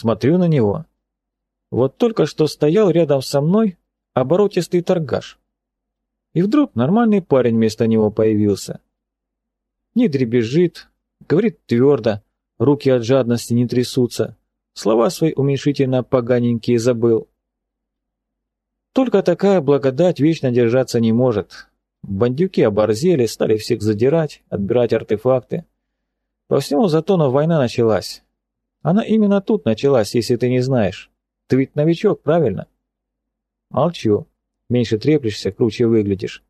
Смотрю на него. Вот только что стоял рядом со мной оборотистый торгаш. И вдруг нормальный парень вместо него появился. Не дребезжит, говорит твердо, руки от жадности не трясутся, слова свои уменьшительно поганенькие забыл. Только такая благодать вечно держаться не может. Бандюки оборзели, стали всех задирать, отбирать артефакты. По всему Затону война началась. Она именно тут началась, если ты не знаешь. Ты ведь новичок, правильно? Молчу. Меньше треплешься, круче выглядишь.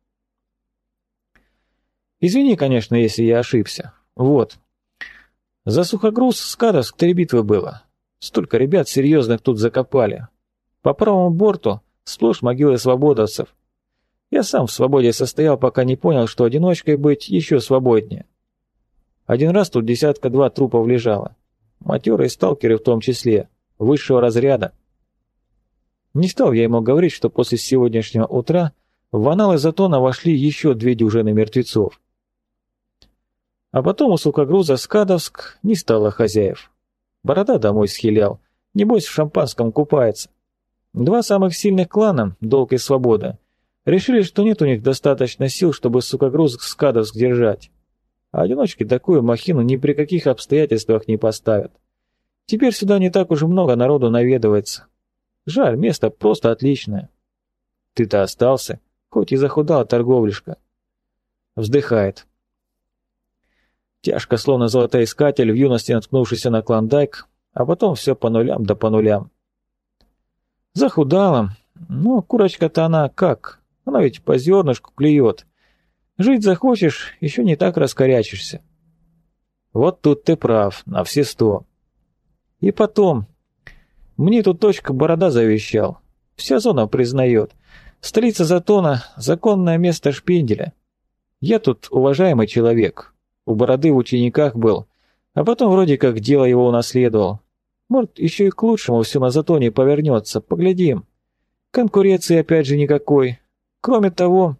Извини, конечно, если я ошибся. Вот. За Сухогруз Скадовск 3 битвы было. Столько ребят серьезных тут закопали. По правому борту сплошь могилы свободовцев. Я сам в свободе состоял, пока не понял, что одиночкой быть еще свободнее. Один раз тут 1-2 трупов лежало. Матерые сталкеры в том числе, высшего разряда. Не стал я ему говорить, что после сегодняшнего утра в аналы Затона вошли еще 2 дюжины мертвецов. А потом у Сухогруза Скадовск не стало хозяев. Борода домой схилял, небось в шампанском купается. 2 самых сильных клана, Долг и Свобода, решили, что нет у них достаточно сил, чтобы Сухогруз Скадовск держать. А одиночки такую махину ни при каких обстоятельствах не поставят. Теперь сюда не так уж много народу наведывается. Жаль, место просто отличное. Ты-то остался, хоть и захудала торговляшка. Вздыхает. Тяжко, словно золотоискатель, в юности наткнувшийся на клондайк, а потом все по нулям да по нулям. Захудала. Но курочка-то она как? Она ведь по зернышку клюет. Жить захочешь, еще не так раскорячишься. Вот тут ты прав, на все 100. И потом, мне тут точка Борода завещал. Вся зона признает. Столица Затона — законное место Шпинделя. Я тут уважаемый человек. У Бороды в учениках был, а потом вроде как дело его унаследовал. Может, еще и к лучшему все на Затоне повернется, поглядим. Конкуренции опять же никакой. Кроме того...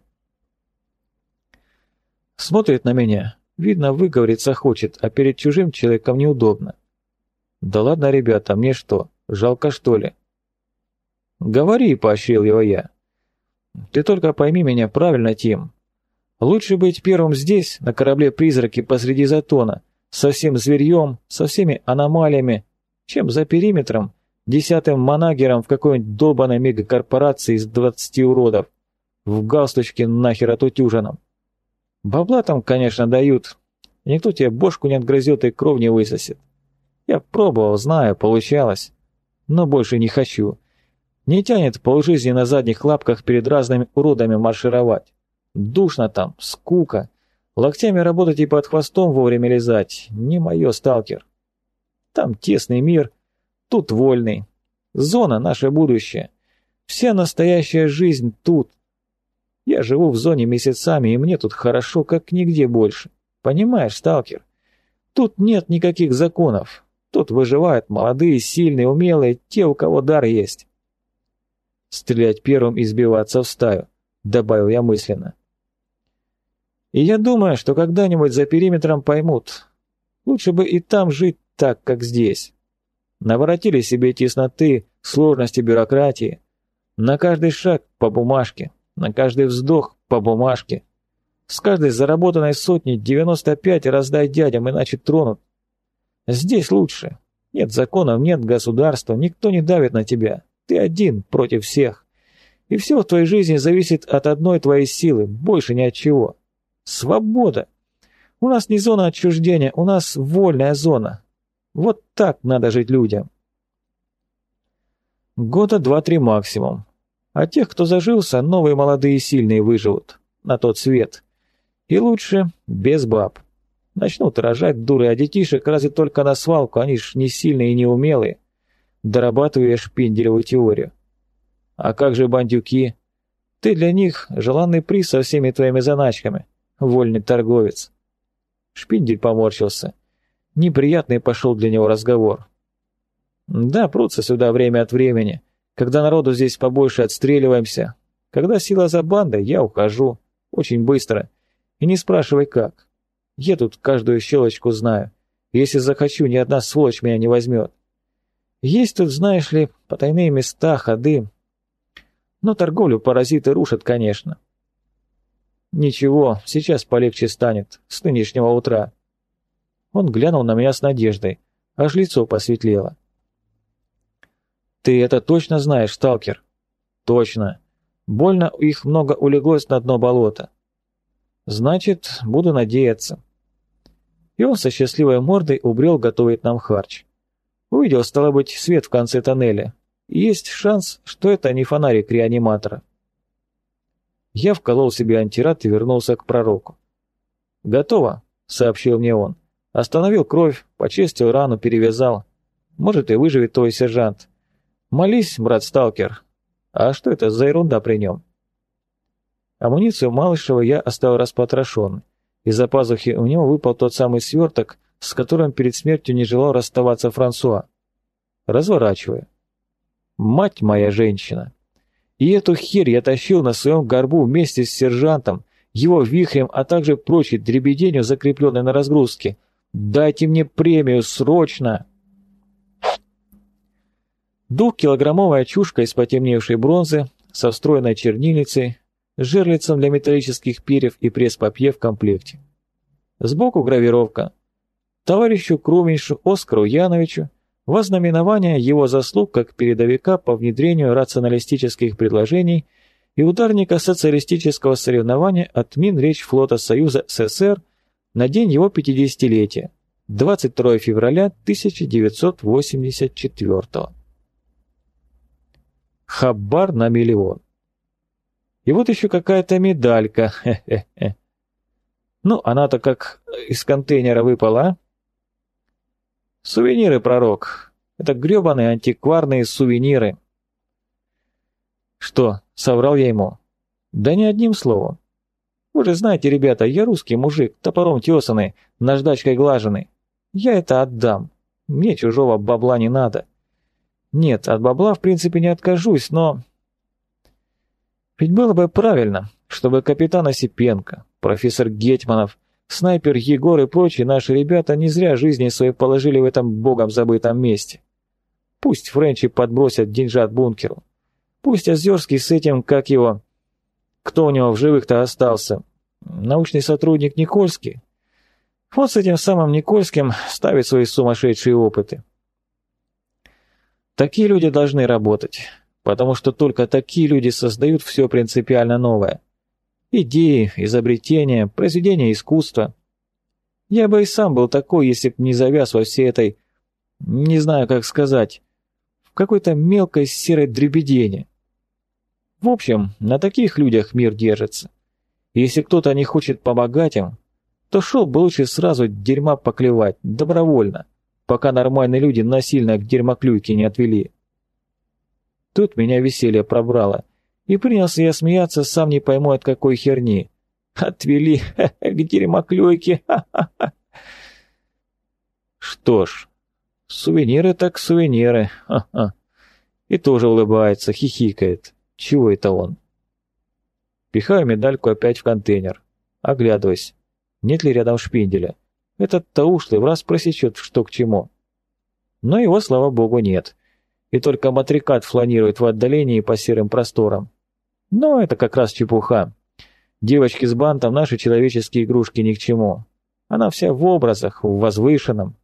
Смотрит на меня, видно, выговориться хочет, а перед чужим человеком неудобно. Да ладно, ребята, мне что, жалко что ли? Говори, поощрил его я. Ты только пойми меня правильно, Тим. Лучше быть первым здесь, на корабле-призраке посреди Затона, со всем зверьем, со всеми аномалиями, чем за периметром, 10-м манагером в какой-нибудь долбаной мегакорпорации из 20 уродов, в галстучке нахер отутюженном. Бабла там, конечно, дают, никто тебе бошку не отгрызет и кровь не высосет. Я пробовал, знаю, получалось, но больше не хочу. Не тянет полжизни на задних лапках перед разными уродами маршировать. Душно там, скука. Локтями работать и под хвостом вовремя лизать. Не мое, сталкер. Там тесный мир, тут вольный. Зона — наше будущее. Вся настоящая жизнь тут. Я живу в зоне месяцами, и мне тут хорошо, как нигде больше. Понимаешь, сталкер? Тут нет никаких законов. Тут выживают молодые, сильные, умелые, те, у кого дар есть. Стрелять первым и сбиваться в стаю, добавил я мысленно. И я думаю, что когда-нибудь за периметром поймут. Лучше бы и там жить так, как здесь. Наворотили себе тесноты, сложности бюрократии. На каждый шаг по бумажке, на каждый вздох по бумажке. С каждой заработанной сотни 95 раздай дядям, иначе тронут. Здесь лучше. Нет законов, нет государства, никто не давит на тебя. Ты один против всех. И все в твоей жизни зависит от одной твоей силы, больше ни от чего. Свобода. У нас не зона отчуждения, у нас вольная зона. Вот так надо жить людям. Года 2-3 максимум. А тех, кто зажился, новые молодые и сильные выживут. На тот свет. И лучше без баб. Начнут рожать дуры, а детишек разве только на свалку, они ж не сильные и не умелые. Дорабатывая шпинделевую теорию. А как же бандюки? Ты для них желанный приз со всеми твоими заначками, вольный торговец. Шпиндель поморщился. Неприятный пошел для него разговор. Да, прутся сюда время от времени. Когда народу здесь побольше отстреливаемся. Когда сила за бандой, я ухожу. Очень быстро. И не спрашивай как. Я тут каждую щелочку знаю. Если захочу, ни одна сволочь меня не возьмет. Есть тут, знаешь ли, потайные места, ходы. Но торговлю паразиты рушат, конечно. Ничего, сейчас полегче станет, с нынешнего утра. Он глянул на меня с надеждой, аж лицо посветлело. Ты это точно знаешь, сталкер? Точно. Больно их много улеглось на дно болота. Значит, буду надеяться. И он со счастливой мордой убрел готовить нам харч. Увидел, стало быть, свет в конце тоннеля. И есть шанс, что это не фонарик реаниматора. Я вколол себе антирад и вернулся к пророку. «Готово», — сообщил мне он. Остановил кровь, почистил рану, перевязал. Может, и выживет твой сержант. Молись, брат-сталкер. А что это за ерунда при нем? Амуницию Малышева я оставил распотрошенной. Из-за пазухи у него выпал тот самый сверток, с которым перед смертью не желал расставаться Франсуа. Разворачиваю. Мать моя женщина! И эту херь я тащил на своем горбу вместе с сержантом, его вихрем, а также прочей дребеденью, закрепленной на разгрузке. Дайте мне премию, срочно! Двухкилограммовая чушка из потемневшей бронзы со встроенной чернильницей, жерлицем для металлических перьев и пресс-папье в комплекте. Сбоку гравировка. Товарищу Круминшу Оскару Яновичу во знаменование его заслуг как передовика по внедрению рационалистических предложений и ударника социалистического соревнования от Минречфлота Союза СССР на день его 50-летия, 22 февраля 1984. Хабар на миллион. И вот еще какая-то медалька. Хе-хе-хе. Ну, она-то как из контейнера выпала, а? Сувениры, пророк. Это гребаные антикварные сувениры. Что, соврал я ему? Да ни одним словом. Вы же знаете, ребята, я русский мужик, топором тесаный, наждачкой глаженный. Я это отдам. Мне чужого бабла не надо. Нет, от бабла в принципе не откажусь, но... Ведь было бы правильно, чтобы капитан Осипенко, профессор Гетманов, снайпер Егор и прочие наши ребята не зря жизни свои положили в этом богом забытом месте. Пусть френчи подбросят деньжат бункеру. Пусть Озерский с этим, как его... Кто у него в живых-то остался? Научный сотрудник Никольский? Вот с этим самым Никольским ставит свои сумасшедшие опыты. Такие люди должны работать, потому что только такие люди создают все принципиально новое. Идеи, изобретения, произведения искусства. Я бы и сам был такой, если б не завяз во всей этой, не знаю как сказать, в какой-то мелкой серой дребедени. В общем, на таких людях мир держится. И если кто-то не хочет помогать им, то шел бы лучше сразу дерьма поклевать, добровольно, пока нормальные люди насильно к дерьмоклюйке не отвели. Тут меня веселье пробрало, и принялся я смеяться, сам не пойму от какой херни. Отвели к дерьмоклюйке, ха-ха-ха. Что ж, сувениры так сувениры, ха-ха. И тоже улыбается, хихикает. Чего это он? Пихаю медальку опять в контейнер. Оглядываюсь. Нет ли рядом шпинделя? Этот-то ушлый в раз просечет, что к чему. Но его, слава богу, нет. И только матрикат фланирует в отдалении по серым просторам. Но это как раз чепуха. Девочки с бантом наши человеческие игрушки ни к чему. Она вся в образах, в возвышенном.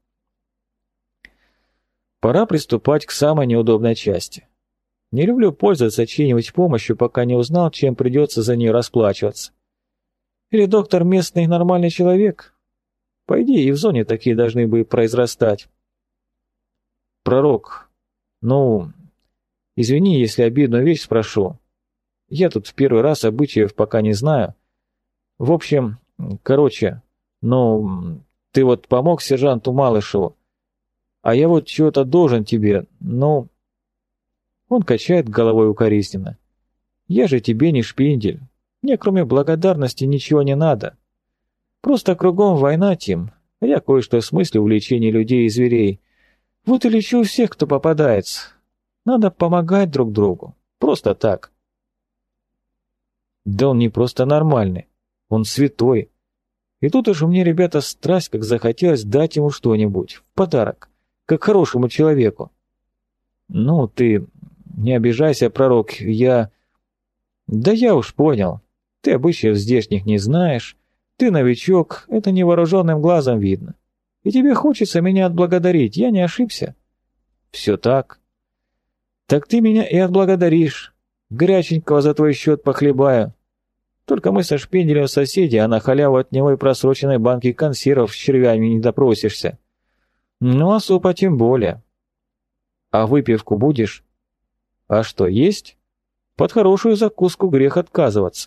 Пора приступать к самой неудобной части. Не люблю пользоваться чьей-нибудь помощью, пока не узнал, чем придется за нее расплачиваться. Или доктор местный нормальный человек? По идее, и в зоне такие должны бы произрастать. Пророк, ну, извини, если обидную вещь спрошу. Я тут в первый раз обычаев пока не знаю. В общем, короче, ну, ты вот помог сержанту Малышеву, а я вот чего-то должен тебе, ну... Он качает головой укоризненно. Я же тебе не шпиндель. Мне кроме благодарности ничего не надо. Просто кругом война, Тим. А я кое-что смыслю в лечении людей и зверей. Вот и лечу всех, кто попадается. Надо помогать друг другу. Просто так. Да он не просто нормальный. Он святой. И тут уж мне, ребята, страсть как захотелось дать ему что-нибудь в подарок, как хорошему человеку. Ну, ты не обижайся, пророк, я... Да я уж понял. Ты обычаев здешних не знаешь. Ты новичок, это невооруженным глазом видно. И тебе хочется меня отблагодарить, я не ошибся? Все так. Так ты меня и отблагодаришь. Горяченького за твой счет похлебаю. Только мы со Шпинделем соседи, а на халяву от него и просроченной банки консервов с червями не допросишься. Ну, а супа тем более. А выпивку будешь? А что, есть? Под хорошую закуску грех отказываться.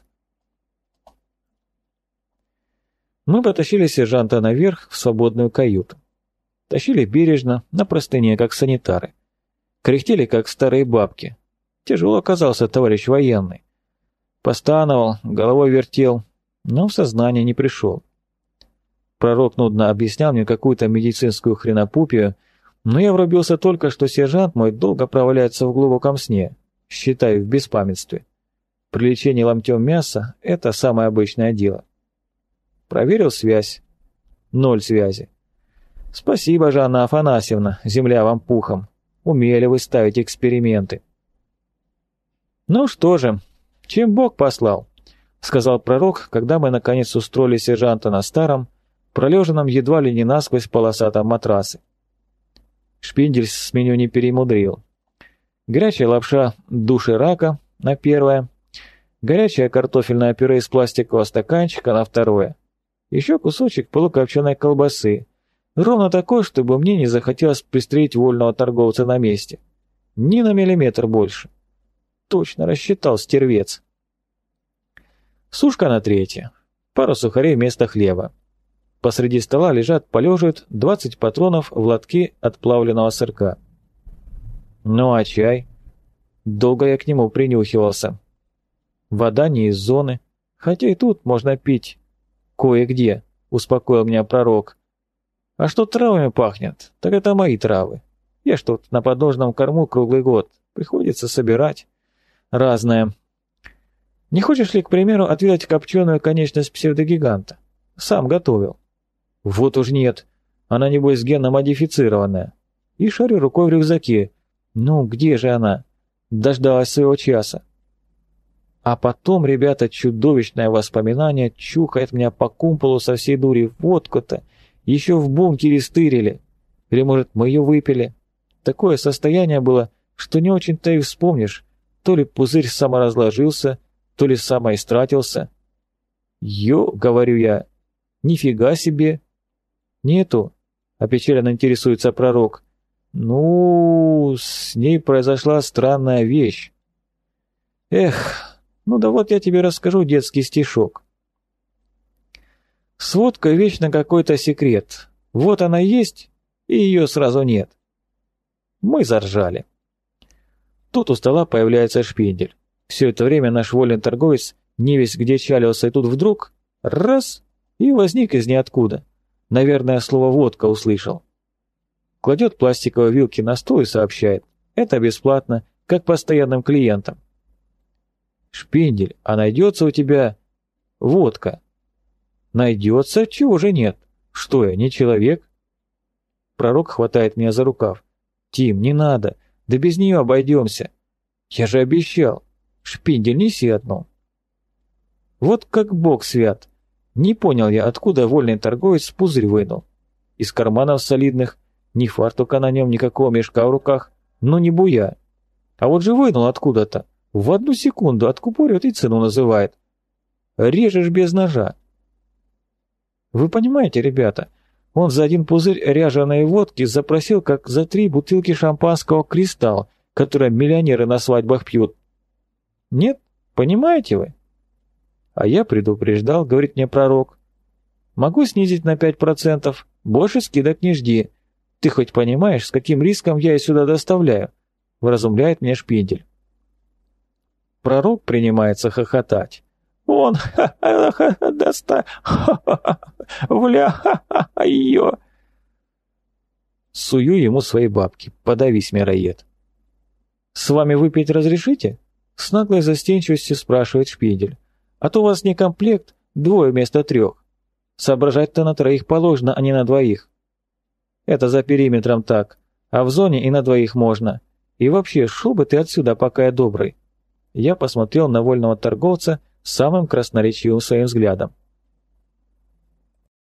Мы потащили сержанта наверх в свободную каюту. Тащили бережно, на простыне, как санитары. Кряхтели, как старые бабки. Тяжело оказался товарищ военный. Постановал, головой вертел, но в сознание не пришел. Пророк нудно объяснял мне какую-то медицинскую хренопупию, но я врубился только, что сержант мой долго проваляется в глубоком сне, считай, в беспамятстве. При лечении ломтем мяса – это самое обычное дело. Проверил связь. 0 связи. Спасибо, Жанна Афанасьевна, земля вам пухом. Умели вы ставить эксперименты. Ну что же, чем Бог послал, сказал пророк, когда мы наконец устроили сержанта на старом, пролеженном едва ли не насквозь полосатом матрасе. Шпиндель с меню не перемудрил. Горячая лапша душирака на первое, горячее картофельное пюре из пластикового стаканчика на второе, еще кусочек полукопченой колбасы, ровно такой, чтобы мне не захотелось пристрелить вольного торговца на месте. Ни на миллиметр больше. Точно рассчитал стервец. Сушка на третье. Пару сухарей вместо хлеба. Посреди стола полежат 20 патронов в лотке от плавленного сырка. Ну а чай? Долго я к нему принюхивался. Вода не из зоны, хотя и тут можно пить. Кое-где, успокоил меня пророк. А что травами пахнет, так это мои травы. Я ж тут на подножном корму круглый год. Приходится собирать. Разное. Не хочешь ли, к примеру, отведать копченую конечность псевдогиганта? Сам готовил. Вот уж нет. Она, небось, генно-модифицированная. И шарю рукой в рюкзаке. Ну, где же она? Дождалась своего часа. А потом, ребята, чудовищное воспоминание чухает меня по кумполу со всей дури. Водку-то еще в бункере стырили. Или, может, мы ее выпили? Такое состояние было, что не очень-то и вспомнишь. То ли пузырь саморазложился, то ли самоистратился. «Ё», — говорю я, — «нифига себе». «Нету», — опечаленно интересуется пророк. «Ну, с ней произошла странная вещь». «Эх, ну да вот я тебе расскажу детский стишок». С водкой вечно какой-то секрет. Вот она есть, и ее сразу нет. Мы заржали. Тут у стола появляется Шпиндель. Все это время наш вольный торговец невесть где чалился, и тут вдруг раз и возник из ниоткуда. Наверное, слово «водка» услышал. Кладет пластиковые вилки на стол и сообщает. Это бесплатно, как постоянным клиентам. «Шпиндель, а найдется у тебя водка?» «Найдется? Чего же нет? Что я, не человек?» Пророк хватает меня за рукав. «Тим, не надо, да без нее обойдемся. Я же обещал. Шпиндель, неси одну». Вот как Бог свят. Не понял я, откуда вольный торговец пузырь вынул. Из карманов солидных, ни фартука на нем, никакого мешка в руках, но не буя. А вот же вынул откуда-то. В одну секунду откупорит и цену называет. Режешь без ножа. Вы понимаете, ребята, он за один пузырь ряженой водки запросил, как за 3 бутылки шампанского «Кристалл», которые миллионеры на свадьбах пьют. Нет? Понимаете вы? А я предупреждал, говорит мне пророк. Могу снизить на 5%, больше скидок не жди. Ты хоть понимаешь, с каким риском я ее сюда доставляю? Вразумляет мне Шпиндель. Пророк принимается хохотать. Он ее. Сую ему свои бабки. Подавись, мяроед. С вами выпить разрешите? С наглой застенчивостью спрашивает Шпиндель. А то у вас не комплект, 2 вместо 3. Соображать-то на 3 положено, а не на 2. Это за периметром так, а в зоне и на 2 можно. И вообще, шел бы ты отсюда, пока я добрый. Я посмотрел на вольного торговца самым красноречивым своим взглядом.